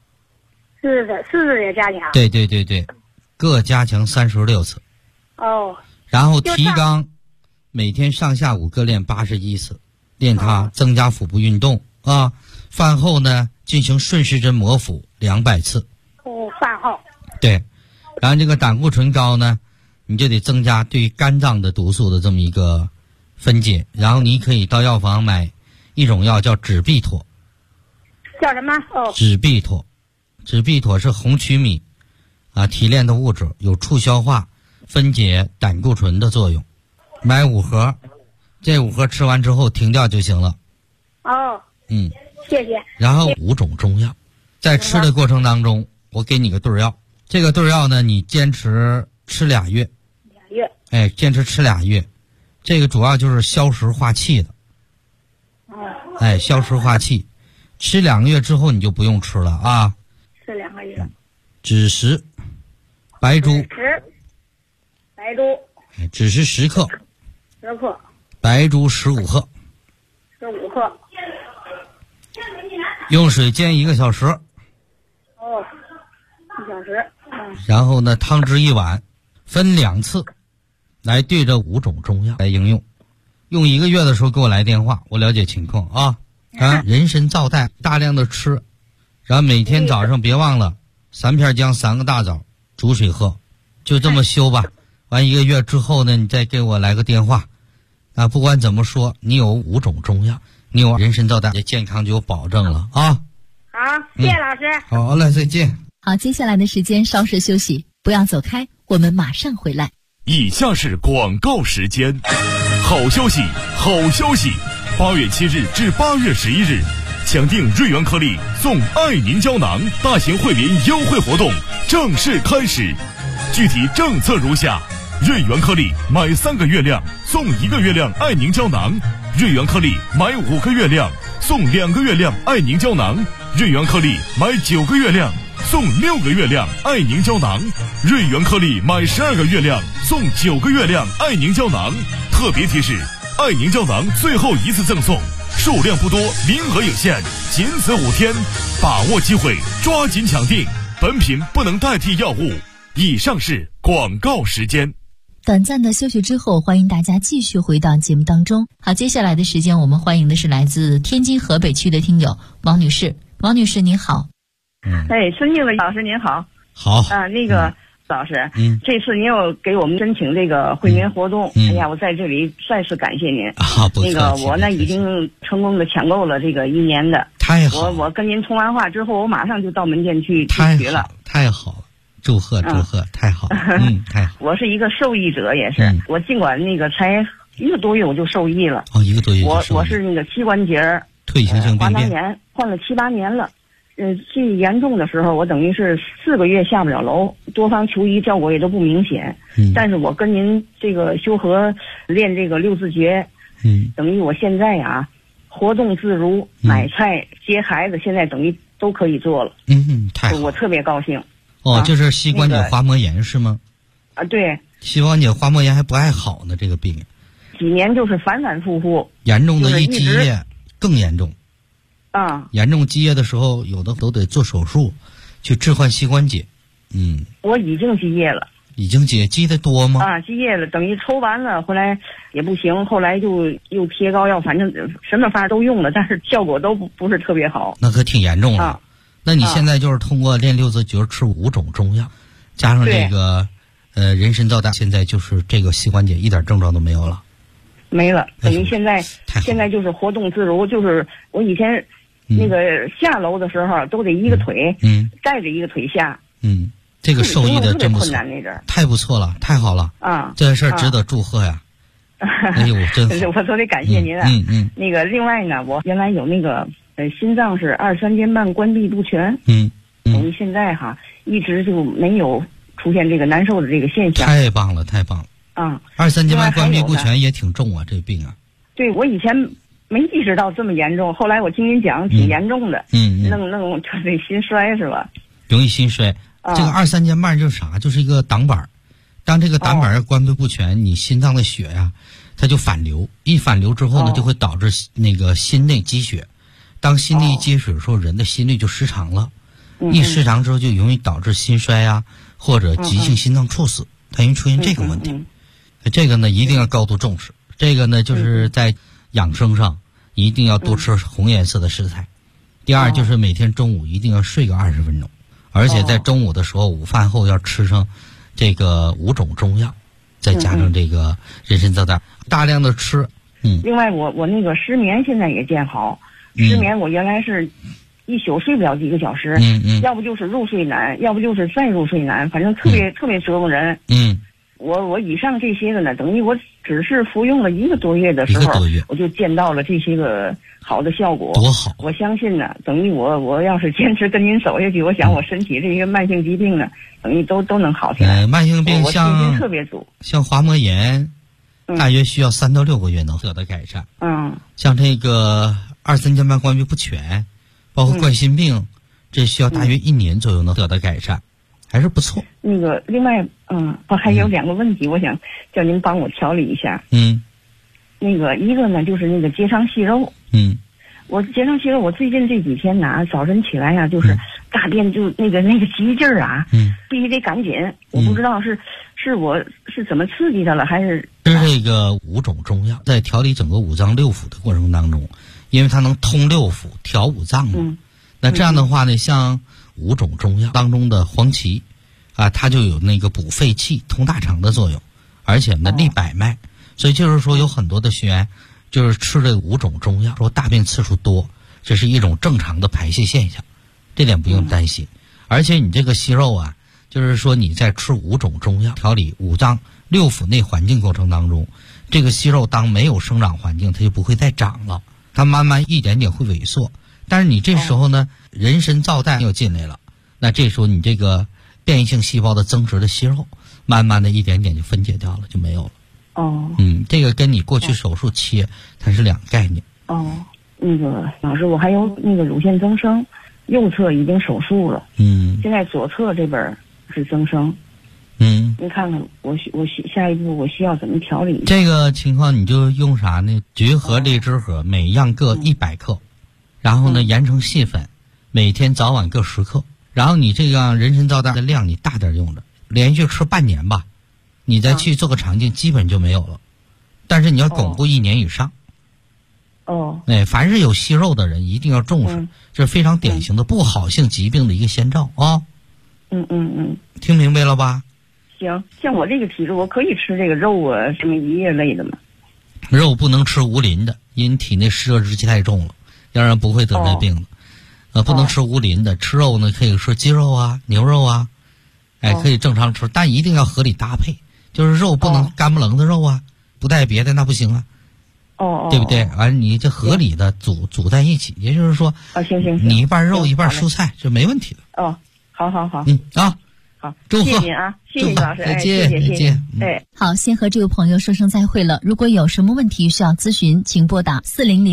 思也加强。 对，各加强36次。然后提肛，每天上下午各练81次，练它增加腹部运动啊。饭后呢进行顺时针摩腹200次。 饭后。 对，然后这个胆固醇高呢，你就得增加对肝脏的毒素的这么一个分解，然后你可以到药房买一种药叫止痹妥。 叫什么？ 止痹妥。止痹妥是红曲米提炼的物质，有促消化、分解胆固醇的作用。买5盒，这5盒吃完之后停掉就行了。 谢谢。 然后5种中药，在吃的过程当中，我给你个对药。这个对药呢，你坚持吃2月。坚持吃2月。这个主要就是消食化气的。消食化气。吃2个月之后你就不用吃了啊。 吃2个月。 枳实、白术。枳实10克。 10克。 白术15克。 15克。 用水煎1个小时。1 小时。 然后呢，汤汁1碗，分2次，来对着5种中药来应用。用1个月的时候给我来电话，我了解情况啊。人参皂苷大量的吃，然后每天早上别忘了3片姜3个大枣煮水喝，就这么修吧。完1个月之后呢，你再给我来个电话。不管怎么说，你有5种中药，你有人参皂苷，健康就有保证了啊。 好，谢谢老师。 好嘞，再见。 好，接下来的时间稍事休息，不要走开，我们马上回来。 以下是广告时间。好消息，好消息！8月7日至8月11日，抢订瑞元颗粒送爱凝胶囊大型惠民优惠活动正式开始。具体政策如下：瑞元颗粒买3个月亮送1个月亮爱凝胶囊，瑞元颗粒买5个月亮送2个月亮爱凝胶囊，瑞元颗粒买9个月亮送6个月亮爱凝胶囊，瑞元颗粒买12个月亮送9个月亮爱凝胶囊。特别提示：爱凝胶囊最后一次赠送，数量不多，名额有限，仅此5天，把握机会，抓紧抢订。本品不能代替药物。以上是广告时间。 短暂的休息之后，欢迎大家继续回到节目当中。好，接下来的时间我们欢迎的是来自天津河北区的听友王女士。王女士您好。 孙静伟老师您好。 好那个老师，这次您又给我们申请这个惠民活动，哎呀，我在这里再次感谢您。那个我呢已经成功的抢购了这个1年的。 太好。 我跟您通完话之后，我马上就到门店去取了。 太好了，祝贺，太好了。太好。 我是一个受益者，也是。我尽管那个才1个多月我就受益了。 1个多月就受益。 我是那个膝关节退行性病变， 滑囊炎，患了7、8年了。最严重的时候，我等于是4个月下不了楼，多方求医，效果也都不明显。但是我跟您这个修和练这个6字诀，等于我现在啊，活动自如，买菜、接孩子，现在等于都可以做了。 太好， 我特别高兴。 就是膝关节滑膜炎是吗？ 对。 膝关节滑膜炎还不爱好呢，这个病。 几年就是反反复复。 严重的一积液更严重。严重积液的时候，有的都得做手术，去置换膝关节。 我已经积液了。 已经积得多吗？ 积液了，等于抽完了，后来也不行，后来就又贴膏药，反正什么方都用了，但是效果都不是特别好。 那可挺严重了。那你现在就是通过练6字诀，吃5种中药，加上这个人参皂苷，现在就是这个膝关节一点症状都没有了。 没了，等于现在就是活动自如，就是我以前那个下楼的时候都得一个腿，带着一个腿下。这个受益的真不错，太不错了，太好了。这事儿值得祝贺呀。哎呦，真好。 我都得感谢您啊。那个另外呢，我原来有那个心脏是2、3间半关闭不全。等于现在哈一直就没有出现这个难受的这个现象。 太棒了，太棒了。2、3间半关闭不全也挺重啊，这病啊。 对，我以前没意识到这么严重，后来我听您讲挺严重的。弄就是心衰是吧？ 容易心衰。这个2、3间半就是啥？就是一个挡板，当这个挡板关闭不全，你心脏的血呀，它就反流，一反流之后呢，就会导致那个心内积血。当心内积血的时候，人的心率就失常了，一失常之后就容易导致心衰啊，或者急性心脏猝死，它容易出现这个问题。这个呢一定要高度重视。这个呢就是在养生上一定要多吃红颜色的食材。第二就是每天中午一定要睡个20分钟。而且在中午的时候，午饭后要吃上这个5种中药，再加上这个人参皂苷，大量的吃。 另外我那个失眠现在也见好。失眠我原来是一宿睡不了几个小时，要不就是入睡难，要不就是再入睡难，反正特别折磨人。我以上这些个呢，等于我只是服用了1个多月的时候，我就见到了这些个好的效果。 多好！ 我相信呢，等于我要是坚持跟您走下去，我想我身体这些慢性疾病呢，等于都能好起来。 慢性病像我信心特别足， 像滑膜炎，大约需要3到6个月能得到改善。像这个2、3间半关闭不全，包括冠心病，这需要大约1年左右能得到改善。还是不错。 那个另外，我还有2个问题，我想叫您帮我调理一下。那个一个呢，就是那个结肠息肉。我结肠息肉，我最近这几天呢，早晨起来呀，就是大便就那个急劲儿啊，必须得赶紧。我不知道是我是怎么刺激它了，还是吃这个5种中药，在调理整个五脏六腑的过程当中，因为它能通六腑、调五脏嘛。那这样的话呢，像5种中药当中的黄芪啊，它就有那个补肺气、通大肠的作用，而且呢利百脉。所以就是说，有很多的学员就是吃这5种中药，说大便次数多，这是一种正常的排泄现象，这点不用担心。 而且你这个息肉啊，就是说你在吃5种中药调理五脏六腑内环境过程当中，这个息肉当没有生长环境，它就不会再长了，它慢慢一点点会萎缩。但是你这时候呢，人参皂苷又进来了，那这时候你这个变异性细胞的增殖的息肉，慢慢的一点点就分解掉了，就没有了。这个跟你过去手术切它是2个概念。 那个老师，我还有那个乳腺增生，右侧已经手术了，现在左侧这边是增生。您看看我下一步我需要怎么调理？ 这个情况你就用啥呢？菊核、荔枝核每样各100克，然后呢研成细粉，每天早晚各10克。然后你这样人参皂苷的量你大点用着，连续吃半年吧，你再去做个肠镜基本就没有了。但是你要巩固1年以上。凡是有息肉的人一定要重视，这是非常典型的不好性疾病的一个先兆啊。听明白了吧？ 行，像我这个体质，我可以吃这个肉啊，什么鱼类的吗？ 肉不能吃无磷的，因为你体内湿热之气太重了，要不然不会得这病的。不能吃无磷的，吃肉呢可以吃鸡肉啊、牛肉啊，可以正常吃，但一定要合理搭配，就是肉不能干不冷的肉啊，不带别的那不行啊。对不对？完你这合理的组在一起，也就是说， 行， 你一半肉一半蔬菜是没问题的。 好， 好， 祝贺，谢谢您啊，谢谢老师， 再见， 再见。 好，先和这位朋友说声再会了。如果有什么问题需要咨询，请拨打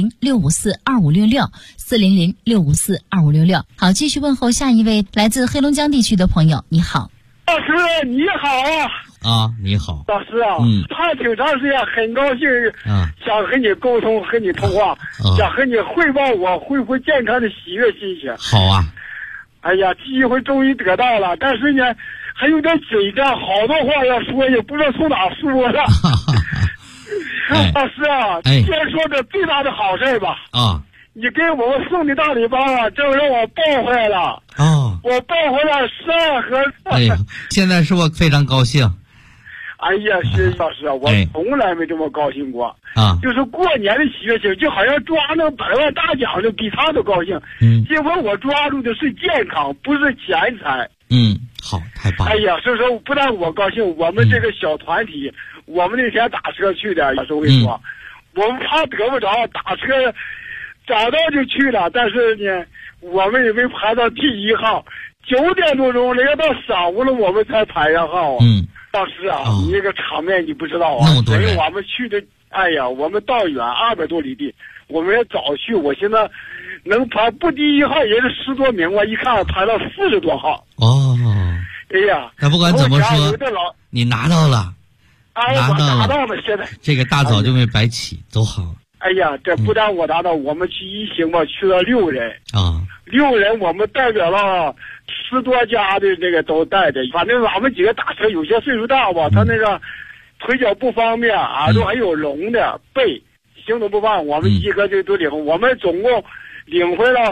400-654-2566，400-654-2566。好，继续问候下一位来自黑龙江地区的朋友，你好。 老师你好你好， 老师他挺长时间，很高兴想和你沟通，和你通话，想和你汇报我恢复健康的喜悦心情。 好啊， 哎呀，机会终于得到了，但是呢还有点紧张，好多话要说，也不知道从哪说了。老师先说这最大的好事吧。你给我们送的大礼包正让我抱回来了。我抱回来12盒。 现在是我非常高兴。 哎呀，是老师我从来没这么高兴过。就是过年的喜悦情，就好像抓那100万大奖就比他都高兴。结果我抓住的是健康，不是钱财。 好，太棒了。 哎呀，所以说不但我高兴，我们这个小团体，我们那天打车去的，老师我跟你说，我们怕得不着，打车找到就去了，但是呢我们也没排到第1号，9点多钟连到晌午了我们才排上号老师你那个场面你不知道所以我们去的，哎呀，我们道远200多里地，我们也早去，我现在能排不第1号也是10多名，我一看排到40多号。哎呀， 那不管怎么说你拿到了。 我拿到了，现在这个大早就没白起，都好。 哎呀，这不但我拿到，我们去一行吧，去了6人，6人我们代表了10多家的这个都带着，反正俺们几个打车有些岁数大吧，他那个腿脚不方便，耳朵还有聋的，背行动不方便，我们一个就都领，我们总共领回了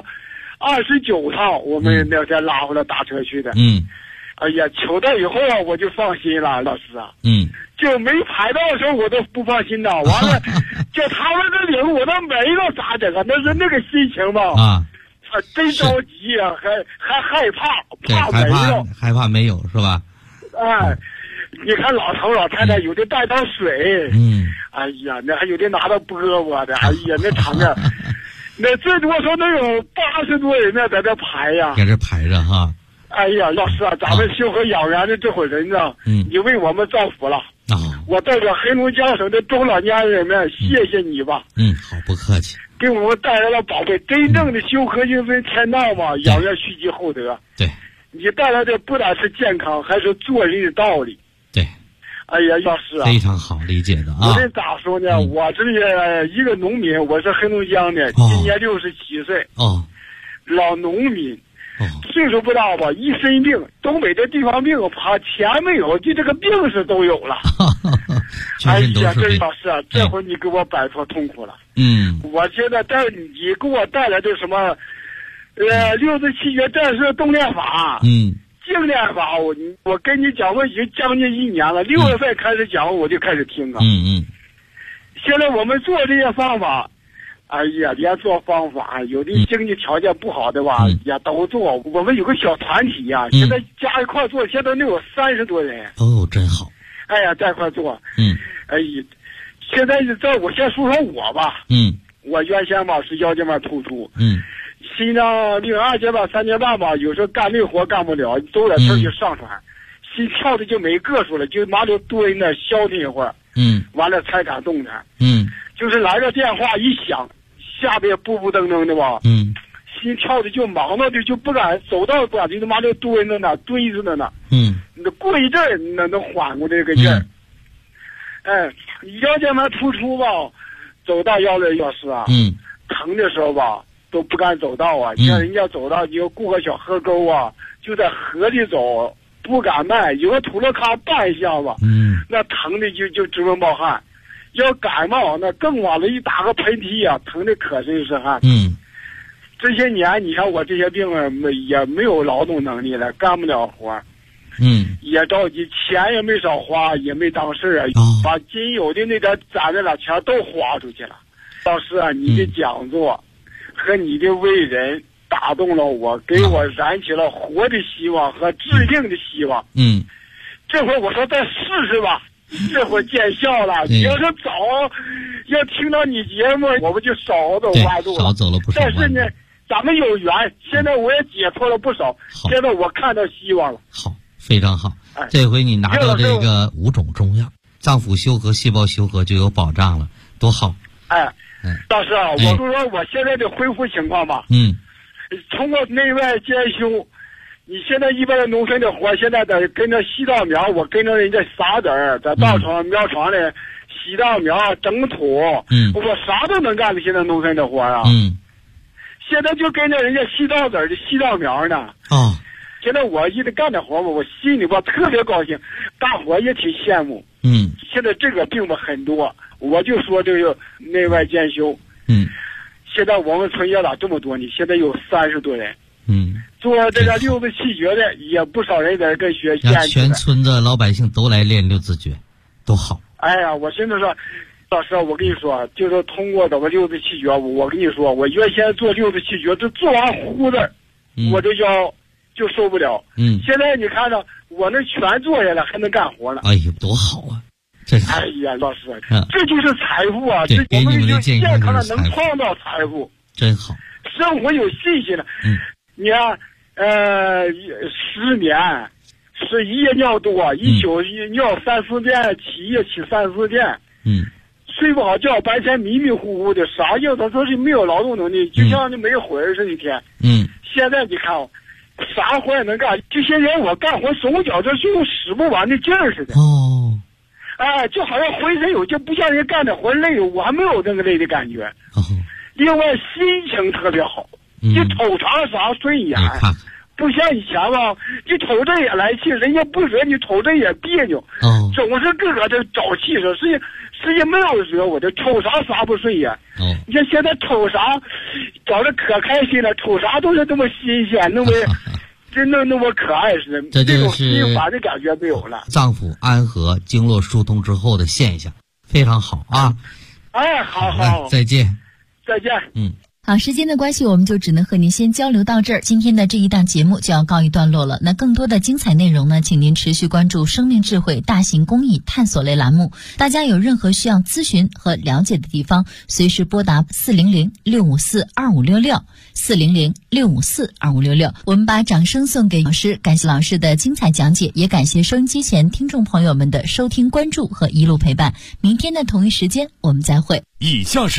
29趟，我们那天拉回来打车去的。哎呀，求到以后我就放心了，老师就没排到的时候我都不放心完了叫他们这领我都没了咋整那是那个心情吧真着急还害怕没有， 害怕没有是吧？ 你看老头老太太有的带到水哎呀，那还有的拿到饽饽的，哎呀，那场面那最多说能有80多人呢在这排在这排着哈。 哎呀，老师咱们修和养元的这伙人呢你为我们造福了我代表黑龙江省的中老年人们谢谢你吧。 好，不客气。 给我们带来了宝贝，真正的修和应分天道嘛，养元蓄积厚德。 对， 你带来的不但是健康，还是做人的道理。 对， 哎呀，老师非常好理解的我这咋说呢我这里一个农民，我是黑龙江的今年67岁老农民岁数不大吧，一身病，东北这地方病怕钱没有，就这个病是都有了。哎呀，这老师这会你给我摆脱痛苦了。我现在你给我带来的什么67节战士动练法静练法，我跟你讲我已经将近1年了，6月份开始讲我就开始听现在我们做这些方法哎呀，也做方法，有的经济条件不好的吧，也都做。我们有个小团体呀，现在加一块做，现在能有30多人。 哦，真好。 哎呀，在一块做。哎呀，现在我先说说我吧。我原先吧是腰间盘突出。心脏病2年半3年半吧，有时候干累活干不了，走点气就上喘，心跳的就没个数了，就马上蹲那消停一会儿。完了才敢动弹。就是来个电话一响，下边步步噔噔的吧。心跳的就忙到的就不敢走到不敢，就他妈就蹲着呢，堆着呢。那过一阵儿能缓过这个劲儿。腰间盘突出吧，走到164啊，疼的时候吧都不敢走道啊。像人家走道就过个小河沟啊，就在河里走，不敢迈，有个土勒卡绊一下子，那疼的就直冒汗。要感冒那更完了，一打个喷嚏啊，疼的可真是汗。这些年你看我这些病啊，也没有劳动能力了，干不了活。也着急，钱也没少花，也没当事啊，把仅有的那点攒的了钱都花出去了。老师啊，你的讲座和你的为人打动了我，给我燃起了活的希望和致命的希望。这回我说再试试吧，这会见效了。你要是早要听到你节目，我们就少走弯路了， 少走了不少。 但是呢，咱们有缘，现在我也解脱了不少，现在我看到希望了。 好，非常好。这回你拿到这个5种中药，脏腑修和、细胞修和就有保障了，多好。 老师啊，我就说我现在的恢复情况吧。通过内外兼修，你现在一般的农村的活，现在得跟着洗稻苗，我跟着人家撒籽儿，在稻场苗场里洗稻苗、整土，我啥都能干的。现在农村的活啊，现在就跟着人家洗稻籽儿的、洗稻苗呢。现在我一直干这活吧，我心里吧特别高兴，大伙也挺羡慕。现在这个病吧很多，我就说这个内外兼修。现在我们村也咋这么多呢？现在有30多人。做这个六字气诀的也不少人在这跟学。 让全村的老百姓都来练六字诀，多好。 哎呀，我现在说，老师，我跟你说，就是通过这个六字气诀，我跟你说，我原先做六字气诀，就做完呼字，我这腰就受不了。现在你看着我那全坐下来，还能干活了。 哎呦，多好啊！ 哎呀，老师，这就是财富啊！这给你们的健康的能创造财富， 真好。 生活有信心了。你看，10年是一夜尿多，一宿尿3、4遍，起夜起3、4遍。睡不好觉，白天迷迷糊糊的，啥样他说是没有劳动能力，就像那没魂儿似的一天。现在你看，啥活也能干。这些人我干活手脚这是用使不完的劲儿似的。就好像浑身有劲，不像人干的活累，我还没有那个累的感觉。另外心情特别好，你瞅啥啥顺眼，不像以前吧，你瞅这也来气，人家不惹你，瞅这也别扭。总是个个的找气势，实际没有惹我的，瞅啥啥不顺眼。你看现在瞅啥，找着可开心了，瞅啥都是那么新鲜，那么真的那么可爱似的，这种心烦的感觉没有了。 脏腑安和、经络疏通之后的现象，非常好啊！ 好， 再见。 再见。 好，时间的关系，我们就只能和您先交流到这儿。今天的这一档节目就要告一段落了。那更多的精彩内容呢，请您持续关注生命智慧大型公益探索类栏目。大家有任何需要咨询和了解的地方，随时拨打400-654-2566 400-654-2566。我们把掌声送给老师，感谢老师的精彩讲解，也感谢收音机前听众朋友们的收听、关注和一路陪伴。明天的同一时间，我们再会。 以下是